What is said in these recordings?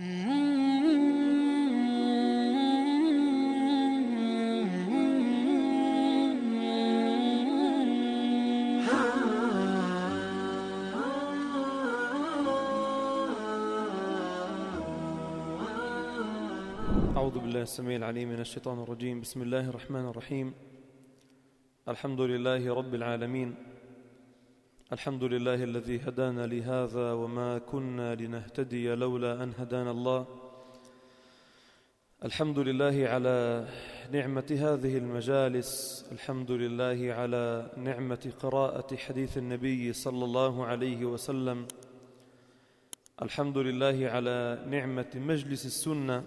أعوذ بالله السميع العليم من الشيطان الرجيم. بسم الله الرحمن الرحيم. الحمد لله رب العالمين. الحمد لله الذي هدانا لهذا وما كنا لنهتدي لولا أن هدانا الله. الحمد لله على نعمة هذه المجالس. الحمد لله على نعمة قراءة حديث النبي صلى الله عليه وسلم. الحمد لله على نعمة مجلس السنة،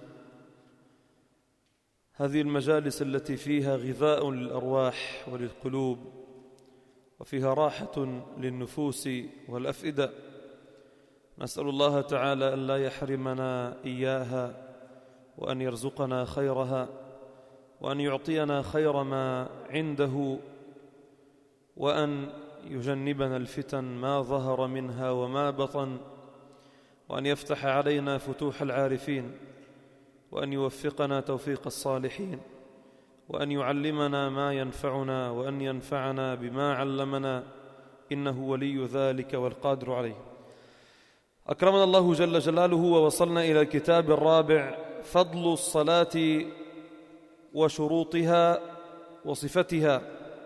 هذه المجالس التي فيها غذاء للأرواح وللقلوب وفيها راحة للنفوس والأفئدة. نسأل الله تعالى أن لا يحرمنا إياها، وأن يرزقنا خيرها، وأن يعطينا خير ما عنده، وأن يجنبنا الفتن ما ظهر منها وما بطن، وأن يفتح علينا فتوح العارفين، وأن يوفقنا توفيق الصالحين، وأن يعلمنا ما ينفعنا، وأن ينفعنا بما علمنا، إنه ولي ذلك والقادر عليه. أكرمنا الله جل جلاله ووصلنا إلى الكتاب الرابع، فضل الصلاة وشروطها وصفتها.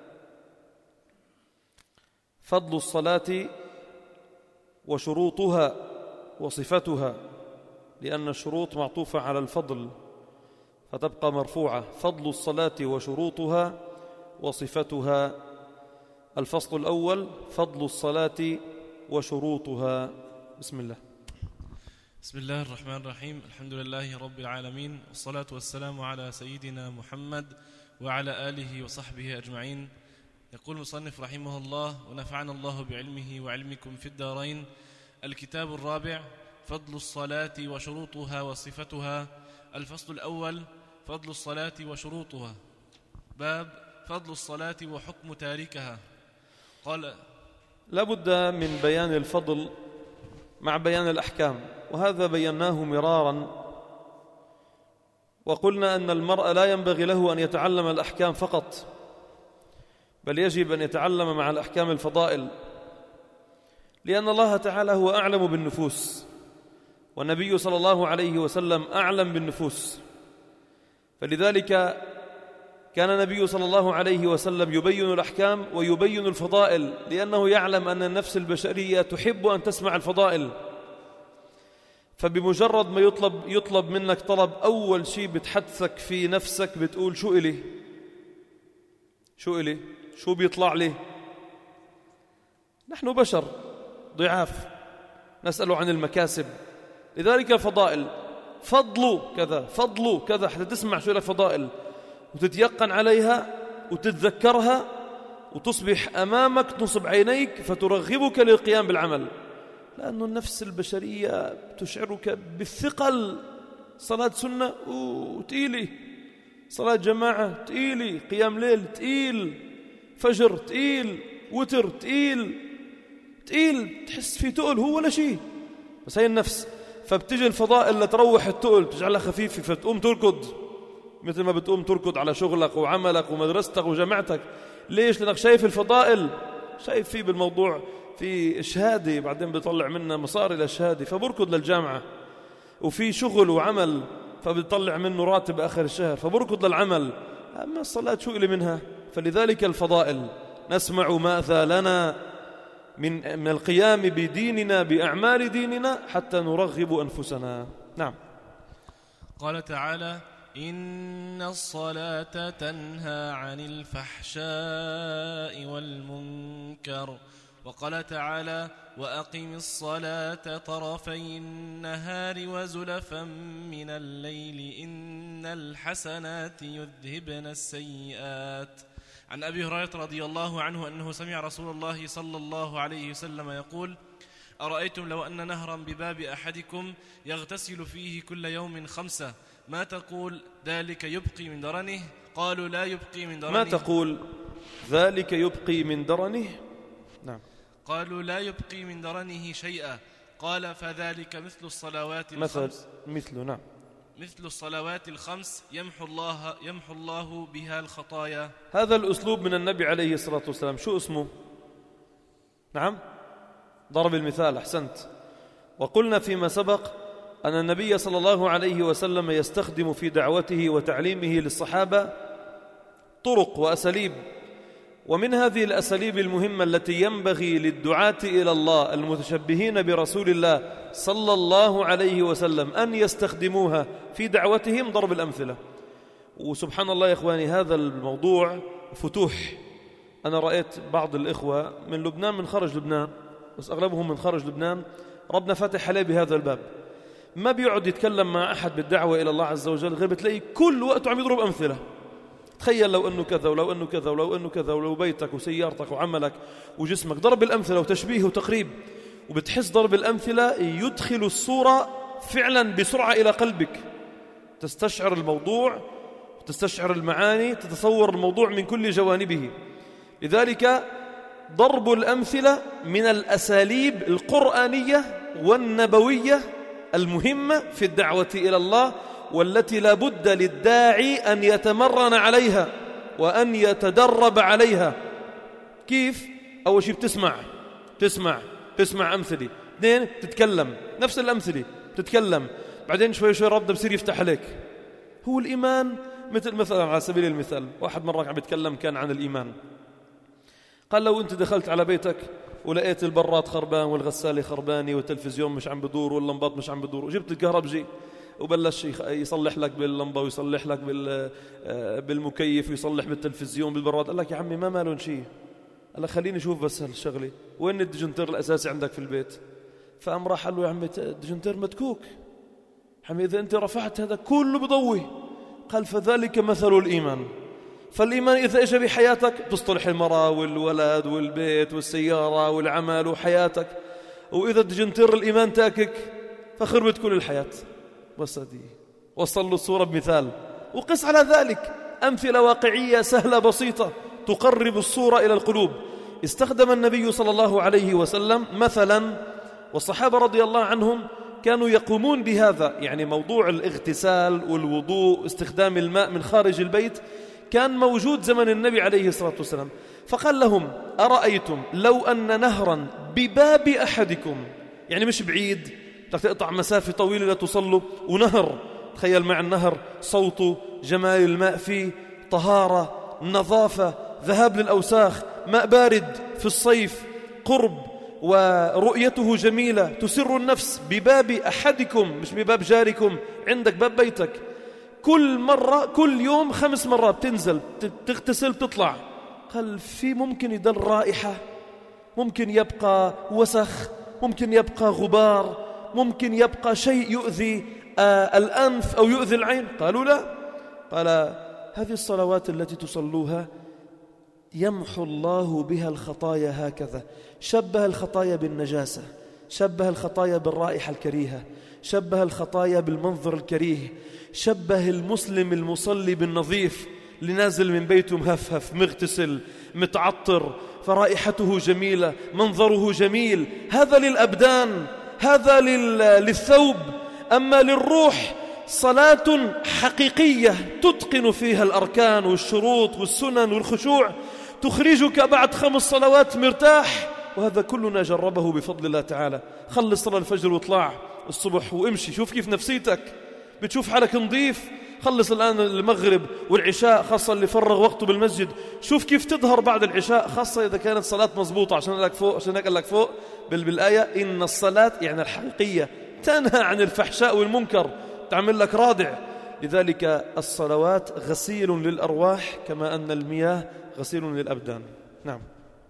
فضل الصلاة وشروطها وصفتها، لأن الشروط معطوفة على الفضل فتبقى مرفوعة. فضل الصلاة وشروطها وصفتها. الفصل الأول، فضل الصلاة وشروطها. بسم الله. بسم الله الرحمن الرحيم. الحمد لله رب العالمين، والصلاة والسلام على سيدنا محمد وعلى آله وصحبه أجمعين. يقول المصنف رحمه الله: ونفعنا الله بعلمه وعلمكم في الدارين. الكتاب الرابع، فضل الصلاة وشروطها وصفتها. الفصل الأول، فضل الصلاة وشروطها. باب فضل الصلاة وحكم تاركها. قال: لابد من بيان الفضل مع بيان الأحكام، وهذا بيناه مرارا، وقلنا أن المرء لا ينبغي له أن يتعلم الأحكام فقط، بل يجب أن يتعلم مع الأحكام الفضائل، لأن الله تعالى هو أعلم بالنفوس، والنبي صلى الله عليه وسلم أعلم بالنفوس. فلذلك كان النبي صلى الله عليه وسلم يبين الأحكام ويبين الفضائل، لأنه يعلم أن النفس البشرية تحب أن تسمع الفضائل. فبمجرد ما يطلب منك طلب، أول شيء بتحدثك في نفسك بتقول: شو إلي؟ شو بيطلع لي؟ نحن بشر ضعاف، نسأل عن المكاسب. لذلك الفضائل، فضل كذا فضل كذا، حتى تسمع شو الفضائل وتتيقن عليها وتتذكرها، وتصبح أمامك تنصب عينيك فترغبك للقيام بالعمل، لأن النفس البشرية تشعرك بالثقل. صلاة سنة تقيلة، صلاة جماعة تقيلة، قيام ليل تقيل، فجر تقيل، وتر تقيل، تحس في تقل هو ولا شيء. بس هي النفس، فبتجي الفضائل لتروح التقل، تجعلها خفيفة، فتقوم تركض مثل ما بتقوم تركض على شغلك وعملك ومدرستك وجامعتك. ليش؟ لأنك شايف الفضائل، شايف فيه بالموضوع في شهادة، بعدين بيطلع منها مصاري للشهادة فبركض للجامعة، وفي شغل وعمل فبيطلع منه راتب آخر الشهر فبركض للعمل. أما الصلاة شو إلي منها؟ فلذلك الفضائل نسمع ماذا لنا من القيام بديننا بأعمال ديننا حتى نرغب أنفسنا. نعم. قال تعالى: إن الصلاة تنهى عن الفحشاء والمنكر. وقال تعالى: وأقم الصلاة طرفي النهار وزلفا من الليل إن الحسنات يذهبن السيئات. عن أبي هريرة رضي الله عنه أنه سمع رسول الله صلى الله عليه وسلم يقول: أرأيتم لو أن نهرا بباب أحدكم يغتسل فيه كل يوم 5، ما تقول ذلك يبقي من درنه؟ قالوا: لا يبقي من درنه. ما تقول ذلك يبقي من درنه؟ نعم. قالوا: لا يبقي من درنه شيئا. قال فذلك مثل الصلوات الخمس مثل نعم مثل الصلوات الخمس يمحو الله بها الخطايا. هذا الأسلوب من النبي عليه الصلاة والسلام شو اسمه؟ نعم ضرب المثال. أحسنت. وقلنا فيما سبق أن النبي صلى الله عليه وسلم يستخدم في دعوته وتعليمه للصحابة طرق وأساليب، ومن هذه الأساليب المهمة التي ينبغي للدعاة إلى الله المتشبهين برسول الله صلى الله عليه وسلم أن يستخدموها في دعوتهم ضرب الأمثلة. وسبحان الله يا إخواني هذا الموضوع فتوح. أنا رأيت بعض الإخوة من لبنان، من خارج لبنان، بس أغلبهم من خارج لبنان، ربنا فاتح عليه بهذا الباب، ما بيقعد يتكلم مع أحد بالدعوة إلى الله عز وجل غير بتلاقي كل وقته عم يضرب أمثلة. تخيل لو أنه كذا ولو أنه كذا ولو أنه كذا ولو بيتك وسيارتك وعملك وجسمك، ضرب الأمثلة وتشبيه وتقريب. وبتحس ضرب الأمثلة يدخل الصورة فعلا بسرعة إلى قلبك، تستشعر الموضوع، تستشعر المعاني، تتصور الموضوع من كل جوانبه. لذلك ضرب الأمثلة من الأساليب القرآنية والنبوية المهمة في الدعوة إلى الله، والتي لا بد للداعي أن يتمرن عليها وأن يتدرب عليها. كيف؟ أول شيء بتسمع أمثلة، اثنين تتكلم نفس الأمثلة تتكلم، بعدين شوي ربنا بصير يفتح عليك. هو الإيمان مثلا على سبيل المثال، واحد مرة عم بيتكلم كان عن الإيمان، قال لو أنت دخلت على بيتك ولقيت البراد خربان والغسالة خربانة والتلفزيون مش عم بدور واللمبات مش عم بدور، وجبت الكهربجي وبلش يصلح لك باللمبة ويصلح لك بالمكيف ويصلح بالتلفزيون بالبراد، قال لك يا عمي ما مالون شيء، قال لك خليني أشوف بس هالشغلة، وين الديجنتر الأساسي عندك في البيت؟ فقام راح قال له يا عمي الديجنتر متكوك، عمي إذا أنت رفعت هذا كله بضوي. قال فذلك مثل الإيمان. فالإيمان إذا إجا بحياتك تصلح المرأة والولد والبيت والسيارة والعمل وحياتك، وإذا الديجنتر الإيمان تاكك فخربت كل الحياة. بس هذه وصل له الصورة بمثال، وقس على ذلك أمثلة واقعية سهلة بسيطة تقرب الصورة إلى القلوب. استخدم النبي صلى الله عليه وسلم مثلا، والصحابة رضي الله عنهم كانوا يقومون بهذا، يعني موضوع الاغتسال والوضوء استخدام الماء من خارج البيت كان موجود زمن النبي عليه الصلاة والسلام. فقال لهم أرأيتم لو أن نهرا بباب أحدكم، يعني مش بعيد بدك تقطع مسافة طويلة لتصلوا، ونهر، تخيل مع النهر صوته، جمال الماء فيه، طهارة، نظافة، ذهاب للأوساخ، ماء بارد في الصيف، قرب ورؤيته جميلة تسر النفس، بباب أحدكم مش بباب جاركم، عندك باب بيتك، كل مرة كل يوم 5 مرات تنزل تغتسل تطلع. قال في ممكن يضل رائحة، ممكن يبقى وسخ، ممكن يبقى غبار، ممكن يبقى شيء يؤذي الأنف أو يؤذي العين. قالوا لا. قال هذه الصلوات التي تصلوها يمحو الله بها الخطايا هكذا. شبه الخطايا بالنجاسة، شبه الخطايا بالرائحة الكريهة، شبه الخطايا بالمنظر الكريه، شبه المسلم المصلي بالنظيف اللي نازل من بيته مهفهف مغتسل متعطر فرائحته جميلة منظره جميل. هذا للأبدان، هذا للثوب. أما للروح صلاة حقيقية تتقن فيها الأركان والشروط والسنن والخشوع، تخرجك بعد 5 صلوات مرتاح. وهذا كلنا جربه بفضل الله تعالى. خلص صلاة الفجر واطلع الصبح وامشي، شوف كيف نفسيتك، بتشوف حالك نظيف. خلص الآن المغرب والعشاء، خاصة اللي فرغ وقته بالمسجد، شوف كيف تظهر بعد العشاء، خاصة إذا كانت صلاة مضبوطة. عشان قال لك فوق بالآية إن الصلاة يعني الحقيقية تنهى عن الفحشاء والمنكر، تعمل لك رادع. لذلك الصلوات غسيل للأرواح كما أن المياه غسيل للأبدان. نعم.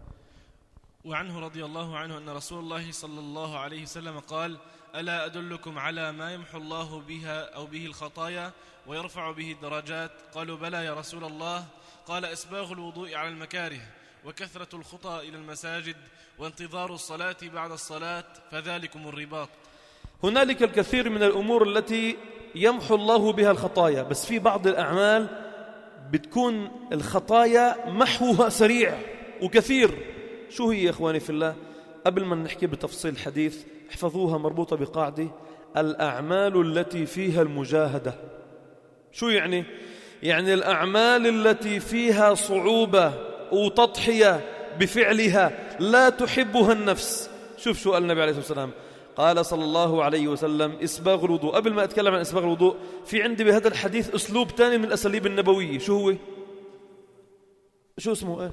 وعنه رضي الله عنه أن رسول الله صلى الله عليه وسلم قال ألا أدلكم على ما يمحو الله بها أو به الخطايا ويرفع به الدرجات؟ قالوا بلى يا رسول الله. قال إسباغ الوضوء على المكاره، وكثرة الخطى إلى المساجد، وانتظار الصلاة بعد الصلاة، فذلكم الرباط. هنالك الكثير من الأمور التي يمحو الله بها الخطايا، بس في بعض الأعمال بتكون الخطايا محوها سريع وكثير. شو هي يا إخواني في الله؟ قبل ما نحكي بتفصيل الحديث احفظوها مربوطة بقاعدة: الأعمال التي فيها المجاهدة. شو يعني؟ يعني الأعمال التي فيها صعوبة وتضحية بفعلها لا تحبها النفس. شوف قال النبي عليه الصلاة والسلام، قال صلى الله عليه وسلم: إسباغ الوضوء. قبل ما أتكلم عن إسباغ الوضوء، في عندي بهذا الحديث أسلوب تاني من الأساليب النبوية. شو هو؟ شو اسمه؟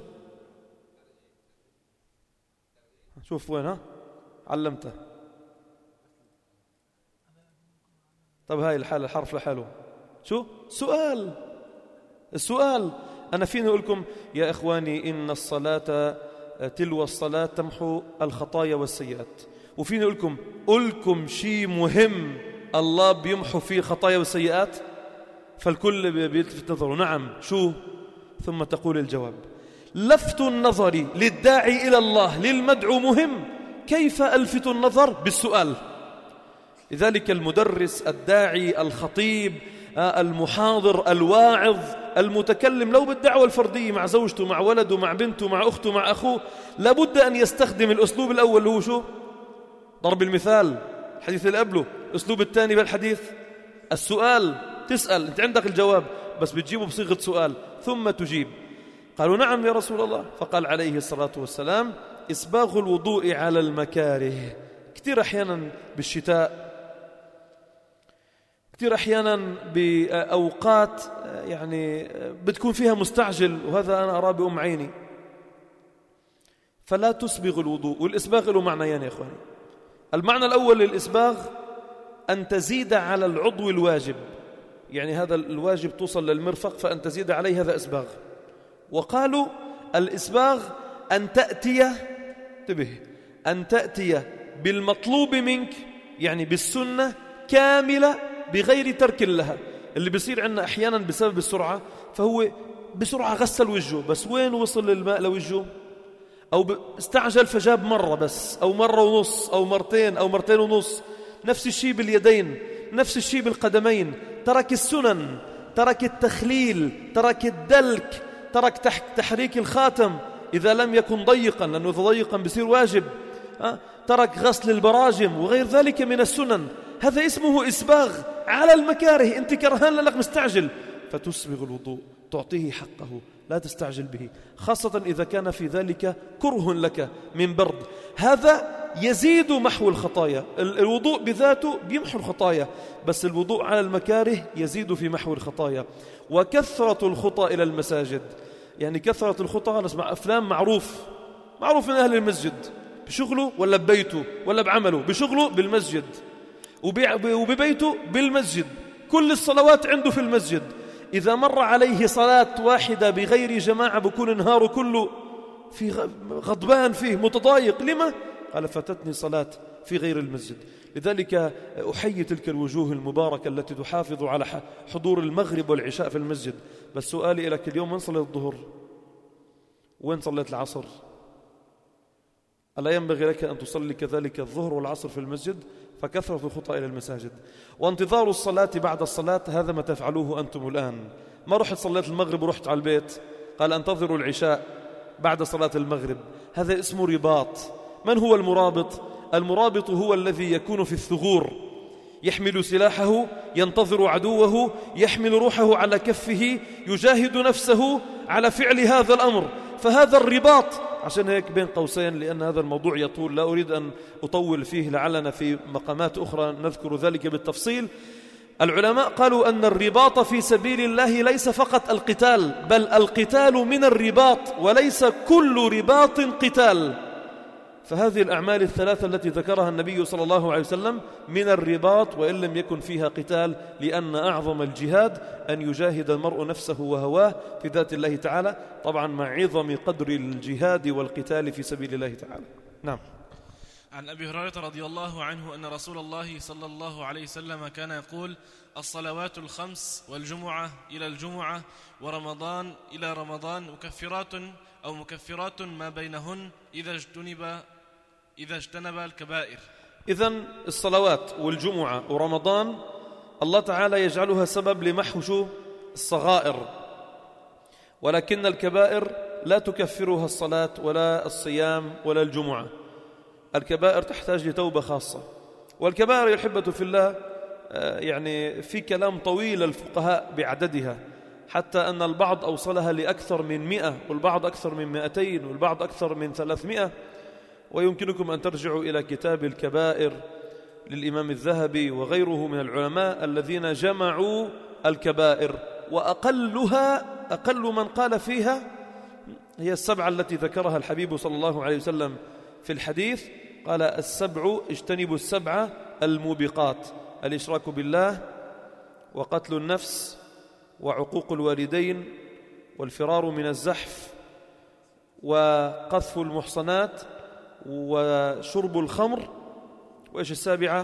شوف وين، ها علمته. طب هاي الحرف لحاله شو؟ السؤال. أنا فيني أقول لكم يا إخواني إن الصلاة تلو الصلاة تمحو الخطايا والسيئات، وفيني أقول لكم شيء مهم الله بيمحو فيه الخطايا والسيئات، فالكل بيلتفت نظره نعم. شو؟ ثم تقول الجواب. لفت النظر للداعي إلى الله للمدعو مهم. كيف ألفت النظر؟ بالسؤال. لذلك المدرس، الداعي، الخطيب، المحاضر، الواعظ، المتكلم لو بالدعوة الفردية مع زوجته، مع ولده، مع بنته، مع أخته، مع أخوه، لابد أن يستخدم الأسلوب الأول اللي هو شو؟ ضرب المثال، الحديث اللي قبله. الأسلوب الثاني بالحديث السؤال. تسأل، أنت عندك الجواب بس بتجيبه بصيغة سؤال ثم تجيب. قالوا نعم يا رسول الله. فقال عليه الصلاة والسلام: إسباغ الوضوء على المكاره. كثير أحيانا بالشتاء، كثير أحيانا بأوقات يعني بتكون فيها مستعجل، وهذا أنا أراه بأم عيني، فلا تسبغ الوضوء. والإسباغ له معنيين يا إخواني. المعنى الأول للإسباغ أن تزيد على العضو الواجب، يعني هذا الواجب توصل للمرفق فأن تزيد عليه، هذا إسباغ. وقالوا الإسباغ أن تأتي، انتبه، أن تأتي بالمطلوب منك، يعني بالسنة كاملة بغير ترك لها. اللي بيصير عندنا أحيانا بسبب السرعة، فهو بسرعة غسل وجهه بس وين وصل الماء لوجهه، أو استعجل فجاب مرة بس، أو مرة ونص، أو مرتين، أو مرتين ونص. نفس الشيء باليدين، نفس الشيء بالقدمين. ترك السنن، ترك التخليل، ترك الدلك، ترك تحريك الخاتم إذا لم يكن ضيقا، لأنه إذا ضيقا بيصير واجب. ترك غسل البراجم وغير ذلك من السنن. هذا اسمه إسباغ على المكاره. أنت كرهان لأنك مستعجل، فتسبغ الوضوء، تعطيه حقه، لا تستعجل به، خاصة إذا كان في ذلك كره لك من برد. هذا يزيد محو الخطايا. الوضوء بذاته بيمحو الخطايا، بس الوضوء على المكاره يزيد في محو الخطايا. وكثرة الخطى إلى المساجد، يعني كثرة الخطى. أنا أسمع أفلام معروف من أهل المسجد، بشغله ولا ببيته ولا بعمله، بشغله بالمسجد وببيته بالمسجد، كل الصلوات عنده في المسجد. إذا مر عليه صلاة واحدة بغير جماعة بكون نهاره كله في غضبان فيه، متضايق. لما؟ قال: فاتتني صلاة في غير المسجد. لذلك أحيي تلك الوجوه المباركة التي تحافظ على حضور المغرب والعشاء في المسجد. بس سؤالي لك اليوم: وين صليت الظهر؟ وين صليت العصر؟ ألا ينبغي لك أن تصلي كذلك الظهر والعصر في المسجد؟ فكثرة الخطى إلى المساجد. وانتظار الصلاة بعد الصلاة، هذا ما تفعلوه أنتم الآن. ما رحت صليت المغرب ورحت على البيت، قال: انتظروا العشاء بعد صلاة المغرب. هذا اسمه رباط. من هو المرابط؟ المرابط هو الذي يكون في الثغور، يحمل سلاحه، ينتظر عدوه، يحمل روحه على كفه، يجاهد نفسه على فعل هذا الأمر. فهذا الرباط. عشان هيك بين قوسين، لأن هذا الموضوع يطول، لا أريد أن أطول فيه، لعلنا في مقامات أخرى نذكر ذلك بالتفصيل. العلماء قالوا أن الرباط في سبيل الله ليس فقط القتال، بل القتال من الرباط، وليس كل رباط قتال. فهذه الأعمال الثلاثة التي ذكرها النبي صلى الله عليه وسلم من الرباط، وإن لم يكن فيها قتال، لأن أعظم الجهاد أن يجاهد المرء نفسه وهواه في ذات الله تعالى، طبعا مع عظم قدر الجهاد والقتال في سبيل الله تعالى. نعم. عن أبي هريرة رضي الله عنه أن رسول الله صلى الله عليه وسلم كان يقول: الصلوات الخمس والجمعة إلى الجمعة ورمضان إلى رمضان مكفرات ما بينهن إذا اجتنب الكبائر. إذن الصلوات والجمعة ورمضان الله تعالى يجعلها سبب لمحو الصغائر، ولكن الكبائر لا تكفرها الصلاة ولا الصيام ولا الجمعة. الكبائر تحتاج لتوبة خاصة. والكبائر يا الأحبة في الله يعني في كلام طويل الفقهاء بعددها، حتى أن البعض أوصلها لأكثر من 100، والبعض أكثر من 200، والبعض أكثر من 300. ويمكنكم أن ترجعوا إلى كتاب الكبائر للإمام الذهبي وغيره من العلماء الذين جمعوا الكبائر، وأقلها أقل من قال فيها هي 7 التي ذكرها الحبيب صلى الله عليه وسلم في الحديث. قال 7 اجتنبوا 7 الموبقات: الإشراك بالله، وقتل النفس، وعقوق الوالدين، والفرار من الزحف، وقذف المحصنات، وشرب الخمر، وإيش 7؟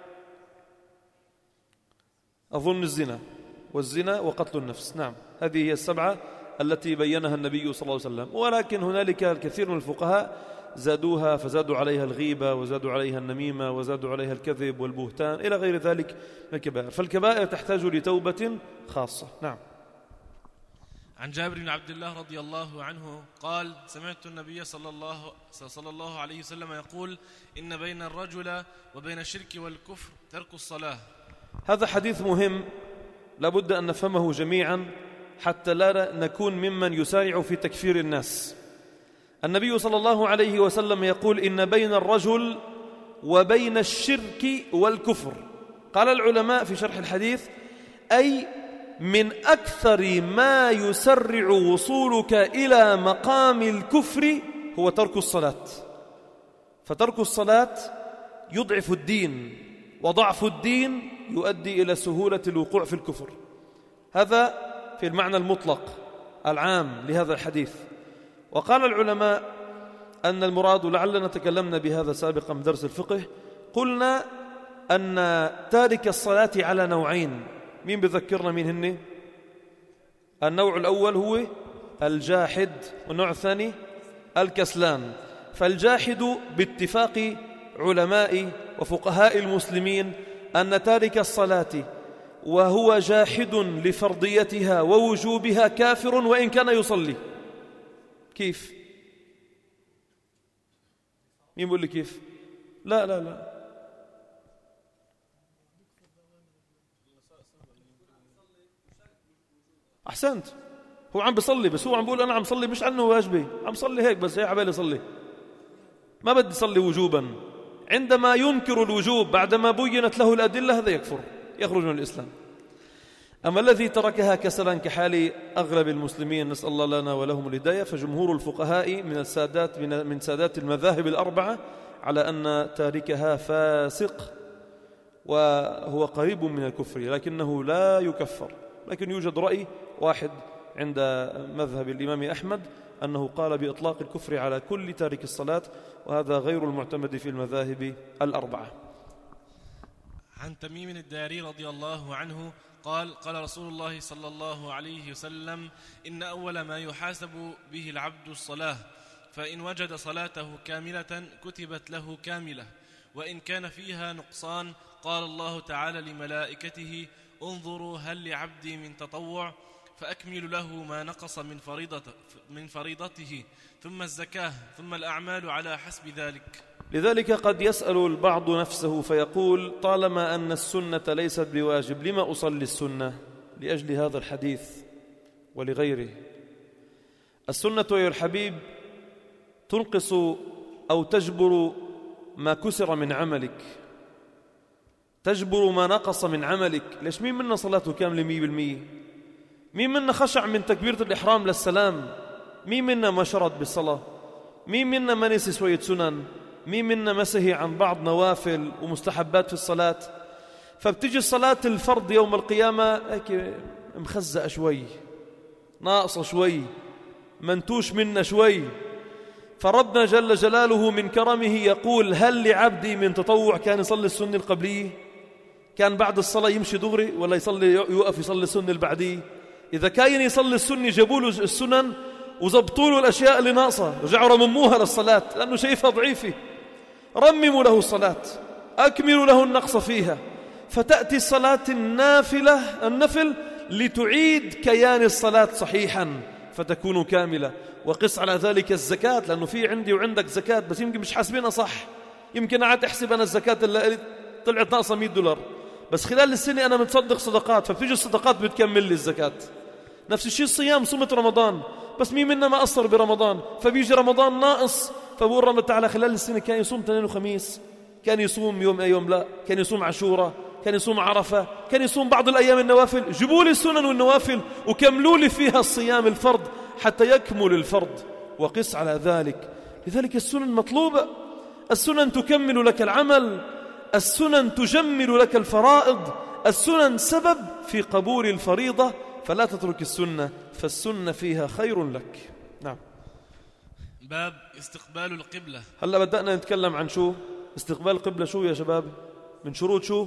أظن الزنا، والزنا وقتل النفس. نعم، هذه هي 7 التي بينها النبي صلى الله عليه وسلم. ولكن هنالك الكثير من الفقهاء زادوها، فزادوا عليها الغيبة، وزادوا عليها النميمة، وزادوا عليها الكذب والبهتان إلى غير ذلك من الكبائر. فالكبائر تحتاج لتوبة خاصة. نعم. عن جابر بن عبد الله رضي الله عنه قال: سمعت النبي صلى الله عليه وسلم يقول: إن بين الرجل وبين الشرك والكفر ترك الصلاة. هذا حديث مهم لابد أن نفهمه جميعا حتى لا نكون ممن يسارع في تكفير الناس. النبي صلى الله عليه وسلم يقول: إن بين الرجل وبين الشرك والكفر. قال العلماء في شرح الحديث: أي من أكثر ما يسرع وصولك إلى مقام الكفر هو ترك الصلاة. فترك الصلاة يضعف الدين، وضعف الدين يؤدي إلى سهولة الوقوع في الكفر. هذا في المعنى المطلق العام لهذا الحديث. وقال العلماء أن المراد، لعلنا تكلمنا بهذا سابقا من درس الفقه، قلنا أن تارك الصلاة على نوعين. مين بذكرنا مين هن؟ النوع الأول هو الجاحد، والنوع الثاني الكسلان. فالجاحد باتفاق علماء وفقهاء المسلمين أن تارك الصلاة وهو جاحد لفرضيتها ووجوبها كافر وإن كان يصلي. كيف؟ مين بيقول لي كيف؟ لا لا لا، أحسنت، هو عم بيصلي، بس هو عم بيقول أنا عم صلي مش عنه واجبي، عم صلي هيك بس، هي عبالي صلي، ما بدي صلي وجوبا. عندما ينكر الوجوب بعدما بينت له الأدلة هذا يكفر، يخرج من الإسلام. أما الذي تركها كسلا كحال أغلب المسلمين، نسأل الله لنا ولهم الهداية، فجمهور الفقهاء من سادات المذاهب الأربعة على أن تاركها فاسق وهو قريب من الكفر، لكنه لا يكفر. لكن يوجد رأي واحد عند مذهب الإمام أحمد أنه قال بإطلاق الكفر على كل تارك الصلاة، وهذا غير المعتمد في المذاهب الأربعة. عن تميم الداري رضي الله عنه قال: قال رسول الله صلى الله عليه وسلم: إن أول ما يحاسب به العبد الصلاة، فإن وجد صلاته كاملة كتبت له كاملة، وإن كان فيها نقصان قال الله تعالى لملائكته: انظروا هل لعبدي من تطوع فأكمل له ما نقص من فريضته، ثم الزكاة، ثم الأعمال على حسب ذلك. لذلك قد يسأل البعض نفسه فيقول: طالما أن السنة ليست بواجب لما أصلي السنة؟ لأجل هذا الحديث ولغيره. السنة يا الحبيب تنقص أو تجبر ما كسر من عملك، تجبر ما نقص من عملك. ليش مين منا صلاته كاملة 100%؟ مين منا خشع من تكبيرة الإحرام للسلام؟ مين منا ما شرط بالصلاة؟ مين منا ما نسي شوية سنن؟ مين منا مسهي عن بعض نوافل ومستحبات في الصلاة؟ فبتجي الصلاة الفرض يوم القيامة هيك مخزأة شوي، ناقصة شوي، منتوش منا شوي. فربنا جل جلاله من كرمه يقول: هل لعبدي من تطوع؟ كان يصلي السنة القبلية، كان بعد الصلاة يمشي دغري، ولا يوقف يصلي السنة البعدية؟ إذا كان يصلي السنة جابوا له السنن وزبطوا له الأشياء اللي ناقصة، رجعوا رمموها للصلاة لأنه شايفها ضعيفة. رمموا له الصلاة، أكملوا له النقص فيها، فتأتي الصلاة النفل لتعيد كيان الصلاة صحيحا فتكون كاملة. وقس على ذلك الزكاة، لأنه في عندي وعندك زكاة بس يمكن مش حاسبينها صح، يمكن قعدت أحسب أنا الزكاة اللي طلعت ناقصة $100، بس خلال السنة أنا متصدق صدقات، فبتيجي الصدقات بتكمل لي الزكاة. نفس الشيء الصيام، صمت رمضان بس مين منا ما قصر برمضان، فبيجي رمضان ناقص، فبقول رب تعالى خلال السنة كان يصوم اثنين وخميس، كان يصوم يوم يوم لا، كان يصوم عاشوراء، كان يصوم عرفة، كان يصوم بعض الأيام النوافل. جيبوا لي السنن والنوافل وكملوا لي فيها الصيام الفرض حتى يكمل الفرض، وقس على ذلك. لذلك السنن مطلوبة، السنن تكمل لك العمل، السنن تجمل لك الفرائض، السنن سبب في قبول الفريضة، فلا تترك السنة فالسنة فيها خير لك. نعم. باب استقبال القبلة. هلأ بدأنا نتكلم عن شو استقبال القبلة. شو يا شباب؟ من شروط شو؟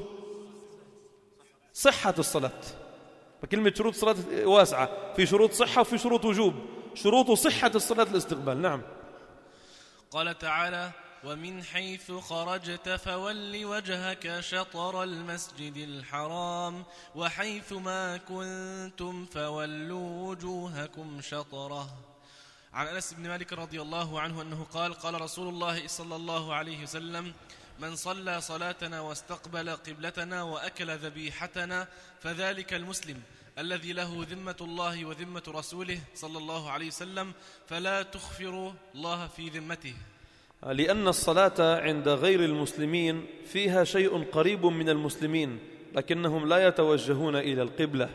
صحة الصلاة. فكلمة شروط الصلاة واسعة، في شروط صحة وفي شروط وجوب. شروط صحة الصلاة الاستقبال. نعم. قال تعالى: ومن حيث خرجت فول وجهك شطر المسجد الحرام وحيث ما كنتم فولوا وجوهكم شطره. عن أنس بن مالك رضي الله عنه أنه قال: قال رسول الله صلى الله عليه وسلم: من صلى صلاتنا واستقبل قبلتنا وأكل ذبيحتنا فذلك المسلم الذي له ذمة الله وذمة رسوله صلى الله عليه وسلم فلا تخفروا الله في ذمته. لأن الصلاة عند غير المسلمين فيها شيء قريب من المسلمين، لكنهم لا يتوجهون إلى القبلة.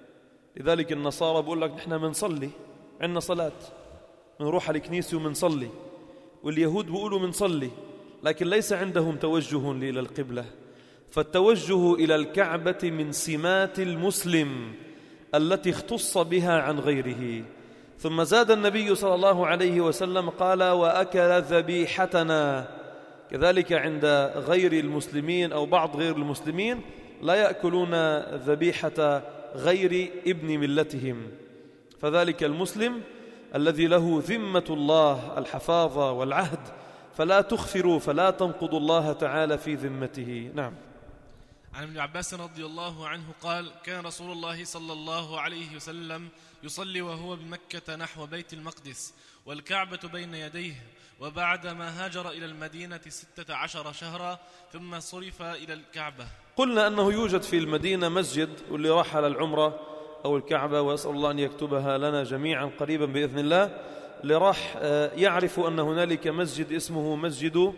لذلك النصارى بقول لك نحن منصلي، عندنا صلاة، منروح على الكنيسة ومنصلي، واليهود بيقولوا منصلي، لكن ليس عندهم توجه إلى القبلة. فالتوجه إلى الكعبة من سمات المسلم التي اختص بها عن غيره. ثم زاد النبي صلى الله عليه وسلم قال: وأكل ذبيحتنا. كذلك عند غير المسلمين أو بعض غير المسلمين لا يأكلون ذبيحة غير ابن ملتهم. فذلك المسلم الذي له ذمة الله الحفاظة والعهد، فلا تخفروا، فلا تنقضوا الله تعالى في ذمته. نعم. عن ابن عباس رضي الله عنه قال: كان رسول الله صلى الله عليه وسلم يصلي وهو بمكة نحو بيت المقدس والكعبة بين يديه، وبعدما هاجر إلى المدينة 16 شهرا ثم صرف إلى الكعبة. قلنا أنه يوجد في المدينة مسجد، واللي راح على العمرة أو الكعبة، وأسأل الله أن يكتبها لنا جميعا قريبا بإذن الله، اللي راح يعرف أن هنالك مسجد اسمه مسجد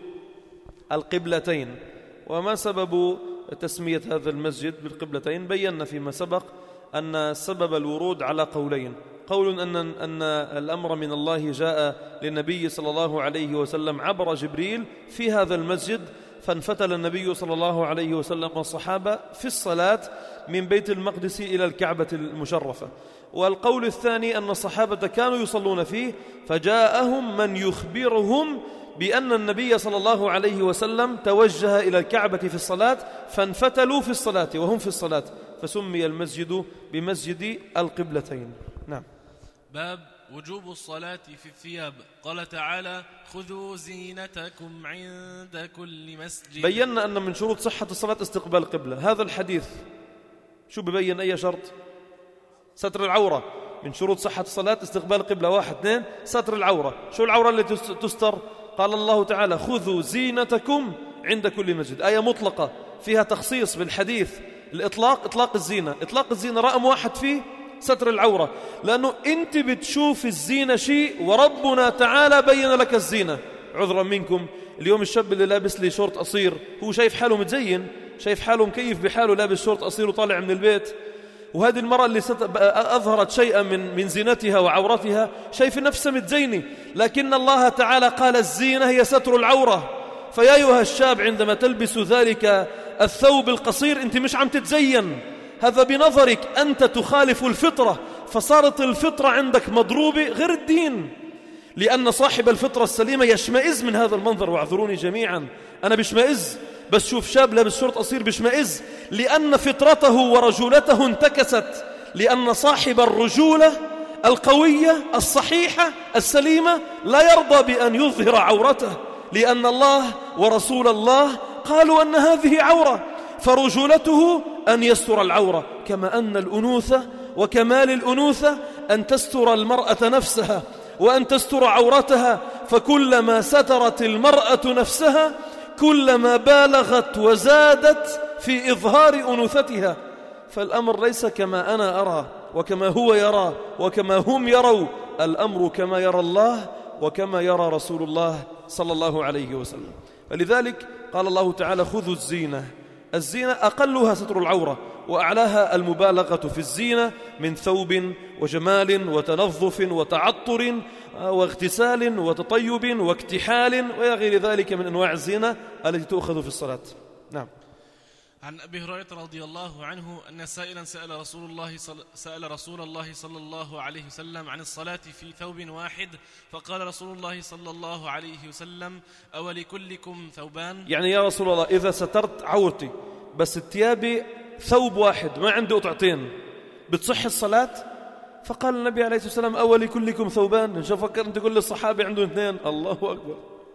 القبلتين. وما سبب تسمية هذا المسجد بالقبلتين؟ بينا فيما سبق أن سبب الورود على قولين: قول أن الأمر من الله جاء للنبي صلى الله عليه وسلم عبر جبريل في هذا المسجد، فانفتل النبي صلى الله عليه وسلم والصحابة في الصلاة من بيت المقدس إلى الكعبة المشرفة. والقول الثاني أن الصحابة كانوا يصلون فيه، فجاءهم من يخبرهم بأن النبي صلى الله عليه وسلم توجه إلى الكعبة في الصلاة، فانفتلوا في الصلاة وهم في الصلاة، فسمي المسجد بمسجد القبلتين. نعم. باب وجوب الصلاة في الثياب. قال تعالى: خذوا زينتكم عند كل مسجد. بينا أن من شروط صحة الصلاة استقبال القبلة. هذا الحديث شو ببين أي شرط؟ ستر العورة. من شروط صحة الصلاة استقبال القبلة. 1 2 ستر العورة. شو العورة التي تستر؟ قال الله تعالى: خذوا زينتكم عند كل مسجد. آية مطلقة فيها تخصيص بالحديث. الإطلاق إطلاق الزينة. إطلاق الزينة رقم 1 فيه ستر العورة، لأنه أنت بتشوف الزينة شيء وربنا تعالى بين لك الزينة. عذرا منكم، اليوم الشاب اللي لابس لي شورت قصير هو شايف حاله متزين، شايف حاله مكيف بحاله، لابس شورت قصير وطالع من البيت. وهذه المرأة اللي أظهرت شيئا من زينتها وعورتها شايف نفسها متزينة، لكن الله تعالى قال الزينة هي ستر العورة. فيا أيها الشاب عندما تلبس ذلك الثوب القصير أنت مش عم تتزين، هذا بنظرك أنت تخالف الفطرة، فصارت الفطرة عندك مضروبة غير الدين. لأن صاحب الفطرة السليمة يشمئز من هذا المنظر. واعذروني جميعا، أنا بشمئز بس شوف شاب لابس شورت قصير بشمئز، لأن فطرته ورجولته انتكست. لأن صاحب الرجولة القوية الصحيحة السليمة لا يرضى بأن يظهر عورته، لأن الله ورسول الله قالوا أن هذه عورة، فرجولته أن يستر العورة. كما أن الأنوثة وكمال الأنوثة أن تستر المرأة نفسها وأن تستر عورتها، فكلما سترت المرأة نفسها كلما بالغت وزادت في إظهار أنوثتها. فالأمر ليس كما أنا أرى وكما هو يرى وكما هم يروا، الأمر كما يرى الله وكما يرى رسول الله صلى الله عليه وسلم. فلذلك قال الله تعالى: خذوا الزينة. الزينة أقلها ستر العورة، وأعلاها المبالغة في الزينة من ثوب وجمال وتنظف وتعطر واغتسال وتطيب واكتحال وغير ذلك من أنواع الزينة التي تؤخذ في الصلاة. نعم. عن أبي هريرة رضي الله عنه أن سائلا سأل رسول الله صلى الله عليه وسلم عن الصلاة في ثوب واحد، فقال رسول الله صلى الله عليه وسلم: أولكلكم ثوبان؟ يعني يا رسول الله إذا سترت عورتي بس الثياب ثوب واحد ما عندي قطعتين بتصح الصلاة؟ فقال النبي عليه الصلاة والسلام: أولكلكم ثوبان؟ شو فكر أنت كل الصحابة عندهم اثنين؟ الله أكبر.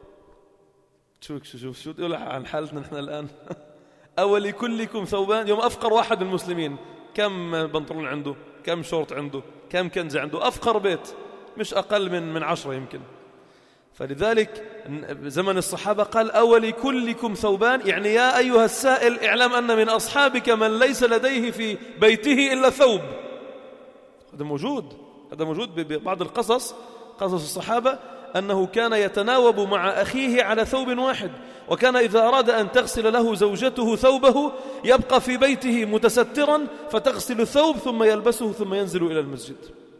شو تقول عن حالتنا نحن الآن؟ أولكلكم ثوبان؟ يوم أفقر واحد من المسلمين كم بنطلون عنده، كم شورت عنده، كم كنزة عنده؟ أفقر بيت مش أقل من 10 يمكن. فلذلك زمن الصحابة قال: أولكلكم ثوبان، يعني يا أيها السائل اعلم أن من أصحابك من ليس لديه في بيته إلا ثوب. هذا موجود ببعض القصص، قصص الصحابة، أنه كان يتناوب مع أخيه على ثوب واحد، وكان إذا أراد أن تغسل له زوجته ثوبه يبقى في بيته متسترا فتغسل الثوب ثم يلبسه ثم ينزل إلى المسجد.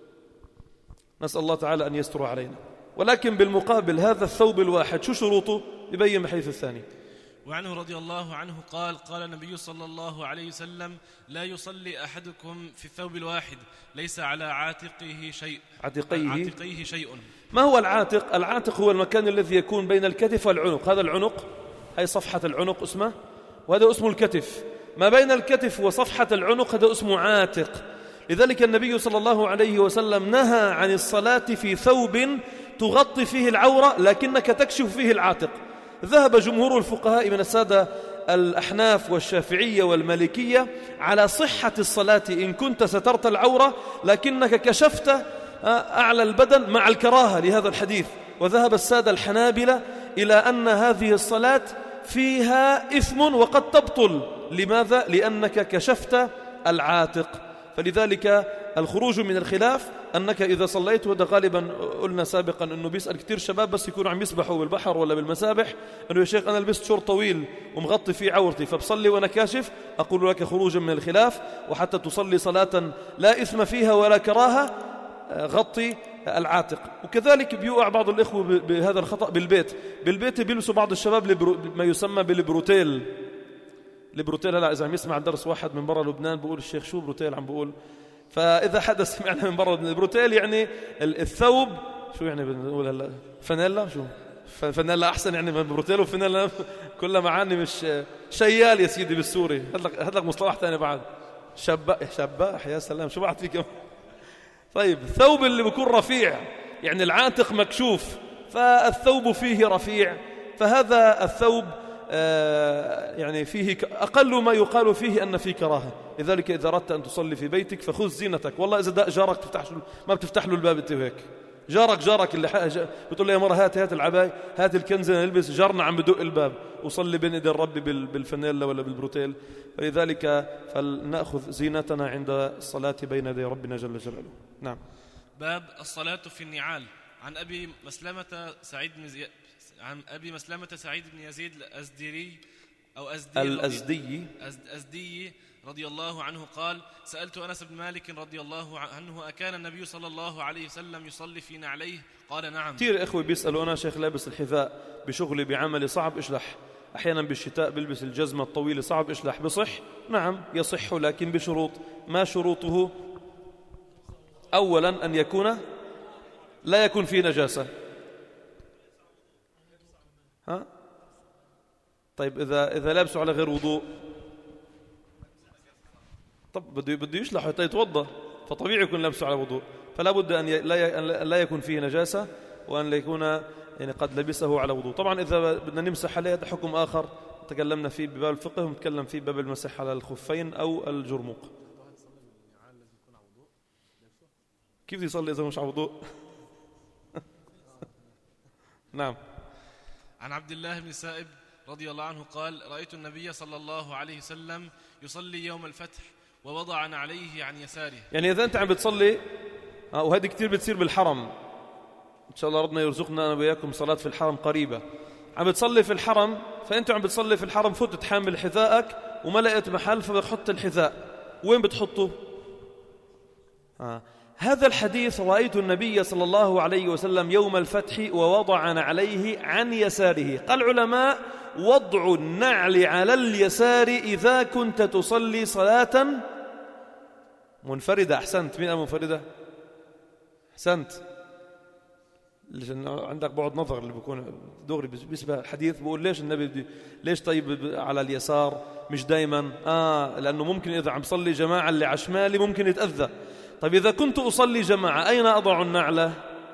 نسأل الله تعالى أن يستر علينا. ولكن بالمقابل هذا الثوب الواحد شو شروطه؟ يبين بحيث الثاني. وعنه رضي الله عنه قال: قال النبي صلى الله عليه وسلم: لا يصلي أحدكم في الثوب الواحد، ليس على عاتقيه شيء. ما هو العاتق؟ العاتق هو المكان الذي يكون بين الكتف والعنق. هذا العنق، هي صفحة العنق اسمه، وهذا اسمه الكتف. ما بين الكتف وصفحة العنق هذا اسمه عاتق. لذلك النبي صلى الله عليه وسلم نهى عن الصلاة في ثوب تغطي فيه العورة لكنك تكشف فيه العاتق. ذهب جمهور الفقهاء من السادة الأحناف والشافعية والمالكية على صحة الصلاة إن كنت سترت العورة لكنك كشفت أعلى البدن مع الكراهة لهذا الحديث. وذهب السادة الحنابلة إلى أن هذه الصلاة فيها إثم وقد تبطل. لماذا؟ لأنك كشفت العاتق. فلذلك الخروج من الخلاف أنك إذا صليت، وده غالبا قلنا سابقا أنه بيسأل كتير شباب بس يكونوا عم يسبحوا بالبحر ولا بالمسابح، أنه يا شيخ أنا لبست شور طويل ومغطي فيه عورتي فبصلي وأنا كاشف، أقول لك خروجا من الخلاف، وحتى تصلي صلاة لا إثم فيها ولا كراهة غطي العاتق. وكذلك بيوقع بعض الإخوة بهذا الخطأ بالبيت بيلبسوا بعض الشباب ما يسمى بالبروتيل. هلا إذا عم يسمع درس واحد من برا لبنان بقول: الشيخ شو بروتيل؟ عم بقول. فإذا حدا سمعنا من برا البروتيل يعني الثوب، شو يعني بنقول هلا؟ فانيلا؟ شو فانيلا أحسن يعني من بروتيل وفانيلا كلها معاني، مش شيال يا سيدي بالسوري. هذا مصطلح ثاني بعد، شباح. يا سلام شو بعد فيك. طيب الثوب اللي بيكون رفيع يعني العاتق مكشوف، فالثوب فيه رفيع، فهذا الثوب يعني فيه أقل ما يقال فيه أن فيه كراهة. لذلك إذا أردت أن تصلي في بيتك فخذ زينتك. والله إذا داء جارك ما بتفتح له الباب أنت هيك، جارك اللي بتقول له يا مرة هات العباية، هات الكنزة نلبس، جارنا عم بدق الباب، وصلي بين يدي الرب بالفانيلا ولا بالبروتيل. فلذلك فلنأخذ زينتنا عند الصلاة بين يدي ربنا جل جلاله. نعم. باب الصلاة في النعال. عن أبي مسلمة سعيد بن يزيد الأزدي رضي الله عنه قال: سألت أنس بن مالك رضي الله عنه: أكان النبي صلى الله عليه وسلم يصلي في نعليه؟ قال: نعم. كثير إخوة بيسألوا: أنا شيخ لابس الحذاء بشغلي بعملي صعب إشلح، أحيانا بالشتاء بلبس الجزمة الطويلة صعب إشلح، بصح؟ نعم يصح، لكن بشروط. ما شروطه؟ أولا أن يكون لا يكون فيه نجاسة. طيب إذا لابسه على غير وضوء، طب بده يشلح حتى يتوضأ، فطبيعي يكون لابسه على وضوء، فلا بد أن لا يكون فيه نجاسة، وأن لا يكون يعني قد لبسه على وضوء. طبعا إذا بدنا نمسح عليه هذا حكم آخر تكلمنا فيه بباب الفقه، ونتكلم فيه باب المسح على الخفين أو الجرموق. كيف يصلي إذا مش على وضوء؟ نعم. عن عبد الله بن سائب رضي الله عنه قال: رأيت النبي صلى الله عليه وسلم يصلي يوم الفتح ووضع عليه عن يساره. يعني إذا أنت عم بتصلي، وهذه كتير بتصير بالحرم، إن شاء الله ربنا يرزقنا أنا وياكم صلاة في الحرم قريبة. عم بتصلي في الحرم، فأنت عم بتصلي في الحرم، فتت حامل حذائك وما لقيت محل، فبتحط الحذاء. وين بتحطه؟ هذا الحديث: رأيت النبي صلى الله عليه وسلم يوم الفتح ووضع عليه عن يساره. قال العلماء: وضع النعل على اليسار إذا كنت تصلي صلاة منفردة. أحسنت. مين منفردة؟ أحسنت. عندك بعض نظر اللي بيكون دغري بيسبق الحديث، بقول ليش النبي ليش طيب على اليسار مش دايما؟ لأنه ممكن إذا عم صلي جماعة اللي على شمالي ممكن يتأذى. طيب إذا كنت أصلي جماعة أين أضع النعلة؟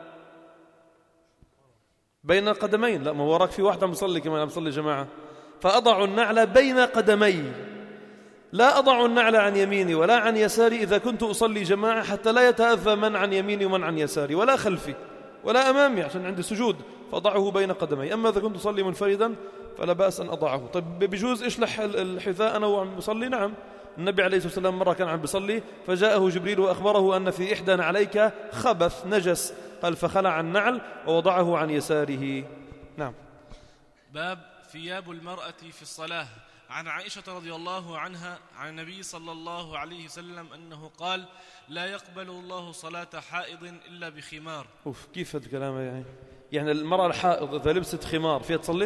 بين القدمين. لا، ما وراك في واحد عم يصلي كمان عم يصلي جماعة، فأضع النعلة بين قدمي، لا أضع النعل عن يميني ولا عن يساري إذا كنت أصلي جماعة، حتى لا يتأذى من عن يميني ومن عن يساري، ولا خلفي ولا أمامي عشان عندي سجود، فأضعه بين قدمي. أما إذا كنت أصلي منفردا فلا بأس أن أضعه. طيب بجوز إشلح الحذاء أنا وعم بصلي؟ نعم. النبي عليه الصلاة والسلام مرة كان عم بصلي، فجاءه جبريل وأخبره أن في إحدى عليك خبث نجس، قال فخلع النعل ووضعه عن يساره. نعم. باب ثياب المرأة في الصلاة. عن عائشة رضي الله عنها عن النبي صلى الله عليه وسلم أنه قال: لا يقبل الله صلاة حائض إلا بخمار. كيف هذا الكلام؟ يعني المرأة الحائض إذا لبست خمار فيها تصلي؟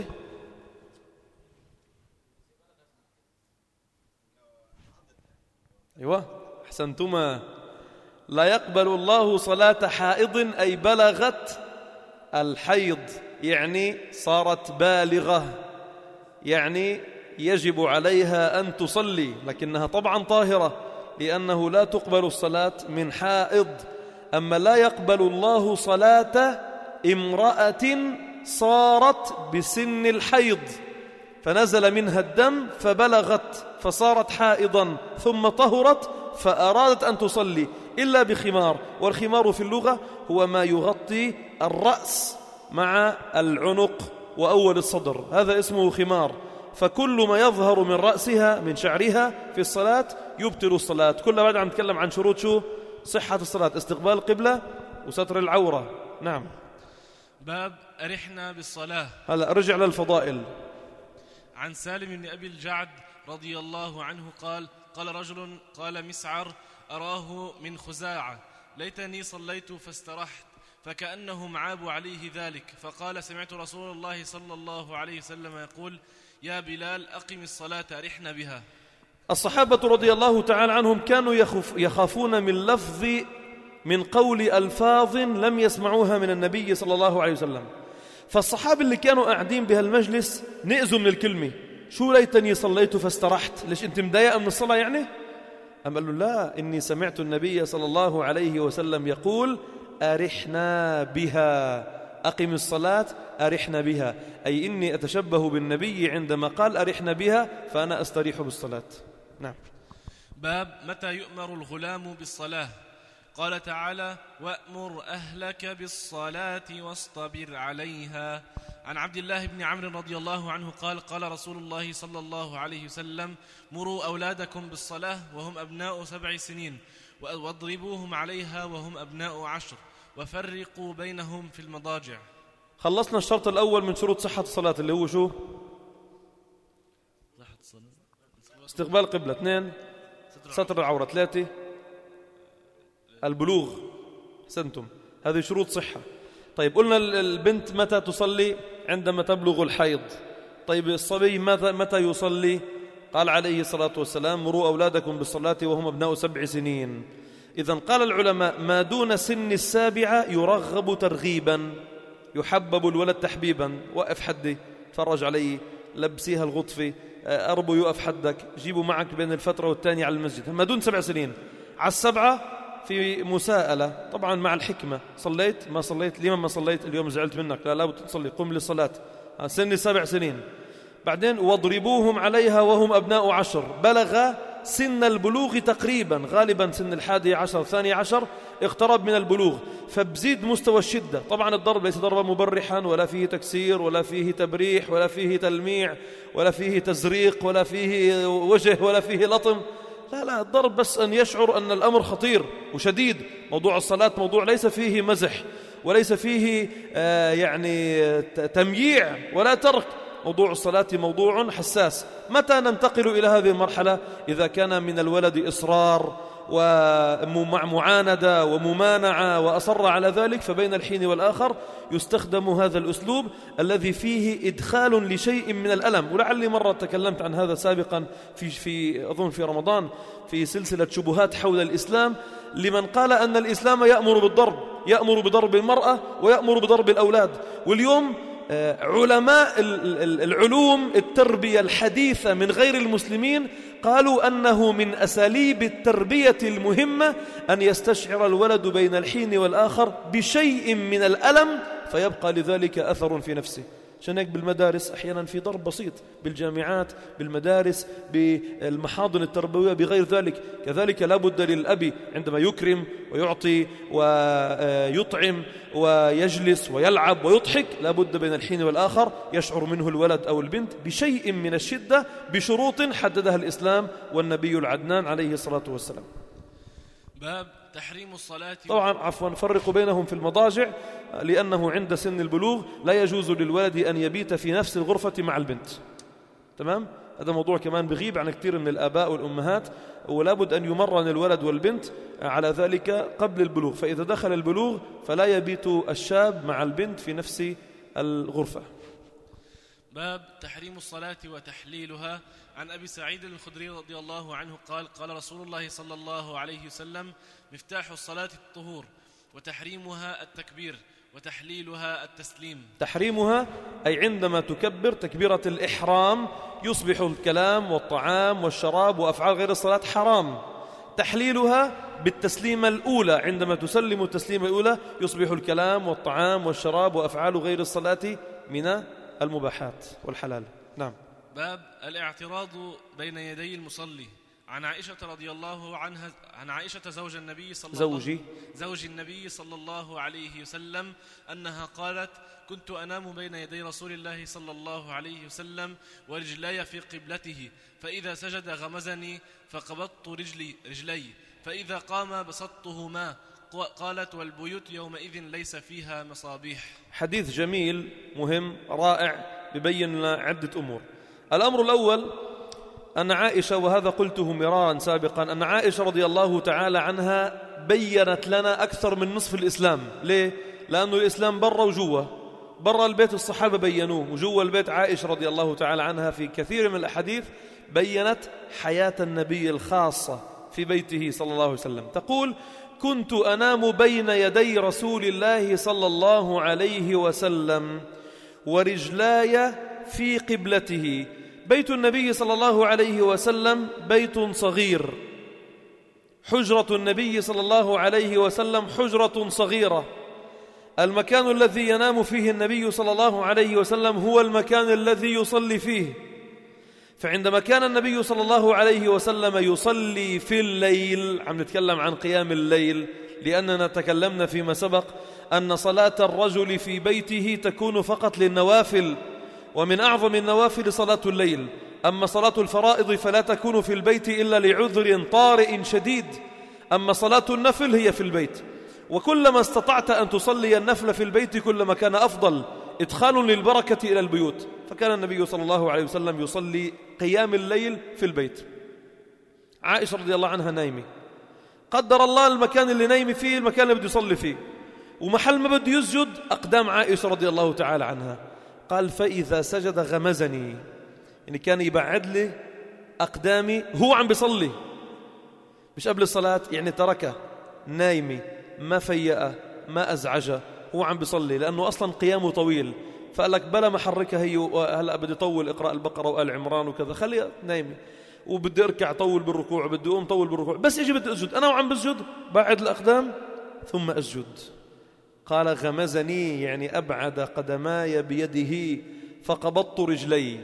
أيوة، أحسنتما. لا يقبل الله صلاة حائض أي بلغت الحيض، يعني صارت بالغة، يعني يجب عليها أن تصلي، لكنها طبعا طاهرة، لأنه لا تقبل الصلاة من حائض. أما لا يقبل الله صلاة امرأة صارت بسن الحيض، فنزل منها الدم فبلغت فصارت حائضا ثم طهرت فأرادت أن تصلي، إلا بخمار. والخمار في اللغة هو ما يغطي الرأس مع العنق وأول الصدر، هذا اسمه خمار. فكل ما يظهر من رأسها من شعرها في الصلاة يبطل الصلاة. كلها بعد عم نتكلم عن شروط صحة الصلاة: استقبال القبلة وستر العورة. نعم. باب أرحنا بالصلاة. هلا رجع للفضائل. عن سالم بن أبي الجعد رضي الله عنه قال: قال رجل: قال مسعر أراه من خزاعة: ليتني صليت فاسترحت، فكأنهم عابوا عليه ذلك، فقال: سمعت رسول الله صلى الله عليه وسلم يقول: يا بلال أقم الصلاة أرحنا بها. الصحابة رضي الله تعالى عنهم كانوا يخافون من قول ألفاظ لم يسمعوها من النبي صلى الله عليه وسلم. فالصحابة اللي كانوا قاعدين بهالمجلس نئزوا من الكلمة: شو ليتني صليت فاسترحت؟ ليش أنت مضايقة من الصلاة يعني؟ أم قالوا: لا، إني سمعت النبي صلى الله عليه وسلم يقول: أرحنا بها، أقم الصلاة أرحنا بها، أي إني أتشبه بالنبي عندما قال أرحنا بها فأنا أستريح بالصلاة. نعم. باب متى يؤمر الغلام بالصلاة. قال تعالى: وأمر أهلك بالصلاة واصطبر عليها. عن عبد الله بن عمرو رضي الله عنه قال: قال رسول الله صلى الله عليه وسلم: مروا أولادكم بالصلاة وهم أبناء 7 سنين، واضربوهم عليها وهم أبناء 10، وفرقوا بينهم في المضاجع. خلصنا الشرط الأول من شروط صحة الصلاة اللي هو شو؟ استقبال القبلة. 2 ستر العورة. 3 البلوغ. حسنتم، هذه شروط صحة. طيب قلنا البنت متى تصلي؟ عندما تبلغ الحيض. طيب الصبي متى يصلي؟ قال عليه الصلاة والسلام: مروا أولادكم بالصلاة وهم أبناء 7 سنين. إذن قال العلماء: ما دون سن 7 يرغب ترغيبا، يحبب الولد تحبيبا. وقف حدي، فرج علي، لبسيها الغطفة، أربو يقف حدك، جيبوا معك بين الفترة والتانية على المسجد. ما دون 7 سنين. على 7 في مساءلة طبعا مع الحكمة: صليت ما صليت؟ لما ما صليت؟ اليوم زعلت منك؟ لا بتصلي، قم للصلاة. سن 7 سنين. بعدين واضربوهم عليها وهم أبناء 10. بلغ سن البلوغ تقريبا، غالبا سن 11 12 اقترب من البلوغ، فبزيد مستوى الشدة. طبعا الضرب ليس ضربا مبرحا، ولا فيه تكسير، ولا فيه تبريح، ولا فيه تلميع، ولا فيه تزريق، ولا فيه وجه، ولا فيه لطم. لا، الضرب بس أن يشعر أن الأمر خطير وشديد. موضوع الصلاة موضوع ليس فيه مزح، وليس فيه يعني تمييع ولا ترك. موضوع الصلاة موضوع حساس. متى ننتقل إلى هذه المرحلة؟ إذا كان من الولد إصرار ومعاندة وممانعة وأصر على ذلك، فبين الحين والآخر يستخدم هذا الأسلوب الذي فيه إدخال لشيء من الألم. ولعلي مرة تكلمت عن هذا سابقا أظن في رمضان في سلسلة شبهات حول الإسلام، لمن قال أن الإسلام يأمر بضرب المرأة ويأمر بضرب الأولاد. واليوم علماء العلوم التربية الحديثة من غير المسلمين قالوا أنه من أساليب التربية المهمة أن يستشعر الولد بين الحين والآخر بشيء من الألم، فيبقى لذلك أثر في نفسه. عشان هيك بالمدارس أحيانا في ضرب بسيط، بالجامعات، بالمدارس، بالمحاضن التربوية، بغير ذلك. كذلك لا بد للأب عندما يكرم ويعطي ويطعم ويجلس ويلعب ويضحك، لا بد بين الحين والآخر يشعر منه الولد أو البنت بشيء من الشدة بشروط حددها الإسلام والنبي العدنان عليه الصلاة والسلام. باب تحريم الصلاة. طبعا فرقوا بينهم في المضاجع، لأنه عند سن البلوغ لا يجوز للولد أن يبيت في نفس الغرفة مع البنت. تمام؟ هذا موضوع كمان بغيب عن كثير من الآباء والأمهات، ولا بد أن يمرن الولد والبنت على ذلك قبل البلوغ. فإذا دخل البلوغ فلا يبيت الشاب مع البنت في نفس الغرفة. باب تحريم الصلاة وتحليلها. عن أبي سعيد الخدري رضي الله عنه قال: قال رسول الله صلى الله عليه وسلم: مفتاح الصلاة الطهور، وتحريمها التكبير، وتحليلها التسليم. تحريمها أي عندما تكبر تكبيرة الإحرام يصبح الكلام والطعام والشراب وأفعال غير الصلاة حرام. تحليلها بالتسليمة الأولى، عندما تسلم التسليمة الأولى يصبح الكلام والطعام والشراب وأفعال غير الصلاة من المباحات والحلال. نعم. باب الاعتراض بين يدي المصلي. عن عائشة رضي الله عنها، عن عائشة زوج النبي صلى الله عليه وسلم أنها قالت: كنت أنام بين يدي رسول الله صلى الله عليه وسلم ورجلاي في قبلته، فإذا سجد غمزني فقبضت رجلي، فإذا قام بسطتهما. قالت: والبيوت يومئذ ليس فيها مصابيح. حديث جميل مهم رائع يبين لنا عدة أمور. الأمر الأول أن عائشة، وهذا قلته مرارا سابقا، أن عائشة رضي الله تعالى عنها بيّنت لنا أكثر من نصف الإسلام. ليه؟ لأنه الإسلام برا وجوا. برا البيت الصحابة بيّنوه، وجوا البيت عائشة رضي الله تعالى عنها في كثير من الأحاديث بيّنت حياة النبي الخاصة في بيته صلى الله عليه وسلم. تقول: كنت أنام بين يدي رسول الله صلى الله عليه وسلم ورجلاي في قبلته. بيت النبي صلى الله عليه وسلم بيت صغير، حجرة النبي صلى الله عليه وسلم حجرة صغيرة. المكان الذي ينام فيه النبي صلى الله عليه وسلم هو المكان الذي يصلي فيه. فعندما كان النبي صلى الله عليه وسلم يصلي في الليل، عم نتكلم عن قيام الليل، لأننا تكلمنا فيما سبق أن صلاة الرجل في بيته تكون فقط للنوافل، ومن أعظم النوافل صلاة الليل. أما صلاة الفرائض فلا تكون في البيت إلا لعذر طارئ شديد، أما صلاة النفل هي في البيت. وكلما استطعت أن تصلي النفل في البيت كلما كان أفضل، إدخال للبركة إلى البيوت. فكان النبي صلى الله عليه وسلم يصلي قيام الليل في البيت. عائشة رضي الله عنها نايمة، قدر الله المكان اللي نايمة فيه المكان اللي بده يصلي فيه، ومحل ما بده يسجد أقدام عائشة رضي الله تعالى عنها. قال: فإذا سجد غمزني، يعني كان يبعد لي أقدامي هو عم بيصلي، مش قبل الصلاة، يعني تركه نايمة ما فيأه ما أزعجه، هو عم بيصلي، لأنه أصلا قيامه طويل. فقال لك بلا ما حركها هي، هلأ بدي طول اقرأ البقرة وآل عمران وكذا، خليها نايمة، وبدي اركع طول بالركوع وبدي أقوم طول بالركوع، بس إجي بدي أسجد أنا وعم بسجد بعد الأقدام ثم أسجد. قال: غمزني يعني أبعد قدماي بيده فقبضت رجلي.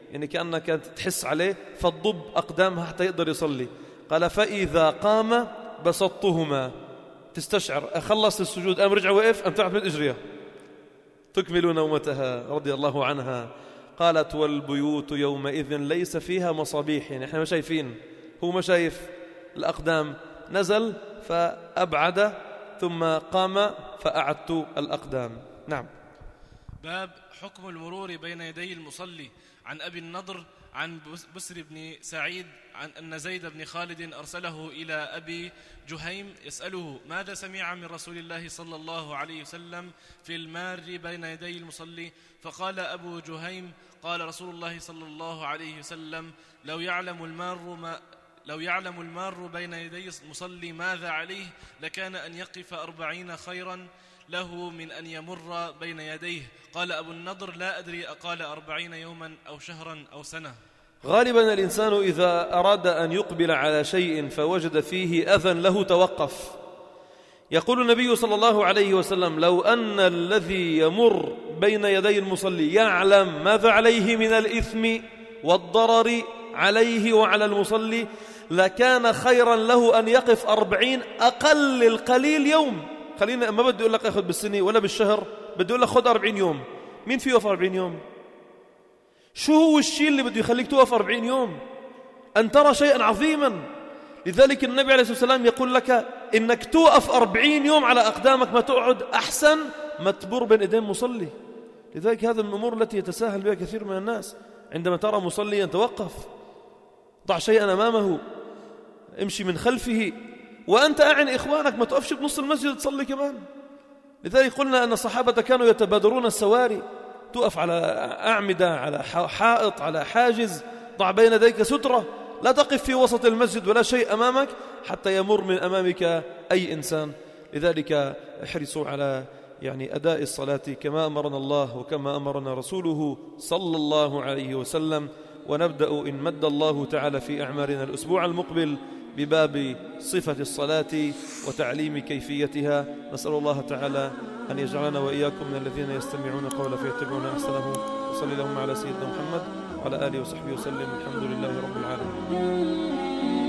يعني كأنك تحس عليه، فتضب أقدامها حتى يقدر يصلي. قال فإذا قام بسطتهما، تستشعر أخلص السجود أم رجع وقف أم تعمل إجريها تكمل نومتها رضي الله عنها. قالت والبيوت يومئذ ليس فيها مصابيح، يعني احنا ما شايفين، هو ما شايف الأقدام، نزل فأبعد ثم قام فأعدت الأقدام. نعم. باب حكم المرور بين يدي المصلي. عن أبي النضر عن بسر بن سعيد عن أن زيد بن خالد أرسله إلى أبي جهيم يسأله ماذا سمع من رسول الله صلى الله عليه وسلم في المار بين يدي المصلي؟ فقال أبو جهيم قال رسول الله صلى الله عليه وسلم لو يعلم المار بين يدي المصلي ماذا عليه لكان أن يقف 40 خيرا له من أن يمر بين يديه. قال أبو النضر لا أدري أقال 40 يوما أو شهرا أو سنة. غالبا الإنسان إذا أراد أن يقبل على شيء فوجد فيه أذى له توقف. يقول النبي صلى الله عليه وسلم لو أن الذي يمر بين يدي المصلي يعلم ماذا عليه من الإثم والضرر عليه وعلى المصلي لكان خيرا له أن يقف 40 أقل القليل يوم. خلينا ما بدي أقول لك أخذ بالسنة ولا بالشهر، بدي أقول لك خذ 40 يوم. مين فيه يوقف 40 يوم؟ شو هو الشيء اللي بده يخليك توقف 40 يوم؟ أن ترى شيئا عظيما. لذلك النبي عليه الصلاة والسلام يقول لك إنك توقف 40 يوم على أقدامك ما تقعد أحسن ما تمر بين إيدين مصلي. لذلك هذا من الأمور التي يتساهل بها كثير من الناس. عندما ترى مصليا توقف، ضع شيئا أمامه، امشي من خلفه، وأنت أعن إخوانك، ما تقفش بنص المسجد تصلي كمان. لذلك قلنا أن الصحابة كانوا يتبادرون السواري، تقف على أعمدة، على حائط، على حاجز، ضع بين يديك سترة، لا تقف في وسط المسجد ولا شيء أمامك حتى يمر من أمامك أي إنسان. لذلك احرصوا على أداء الصلاة كما أمرنا الله وكما أمرنا رسوله صلى الله عليه وسلم. ونبدأ إن مد الله تعالى في أعمارنا الأسبوع المقبل بباب صفة الصلاة وتعليم كيفيتها. نسأل الله تعالى أن يجعلنا وإياكم من الذين يستمعون القول فيتبعون أحسنه. وصلى اللهم على سيدنا محمد وعلى آله وصحبه وسلم. الحمد لله رب العالمين.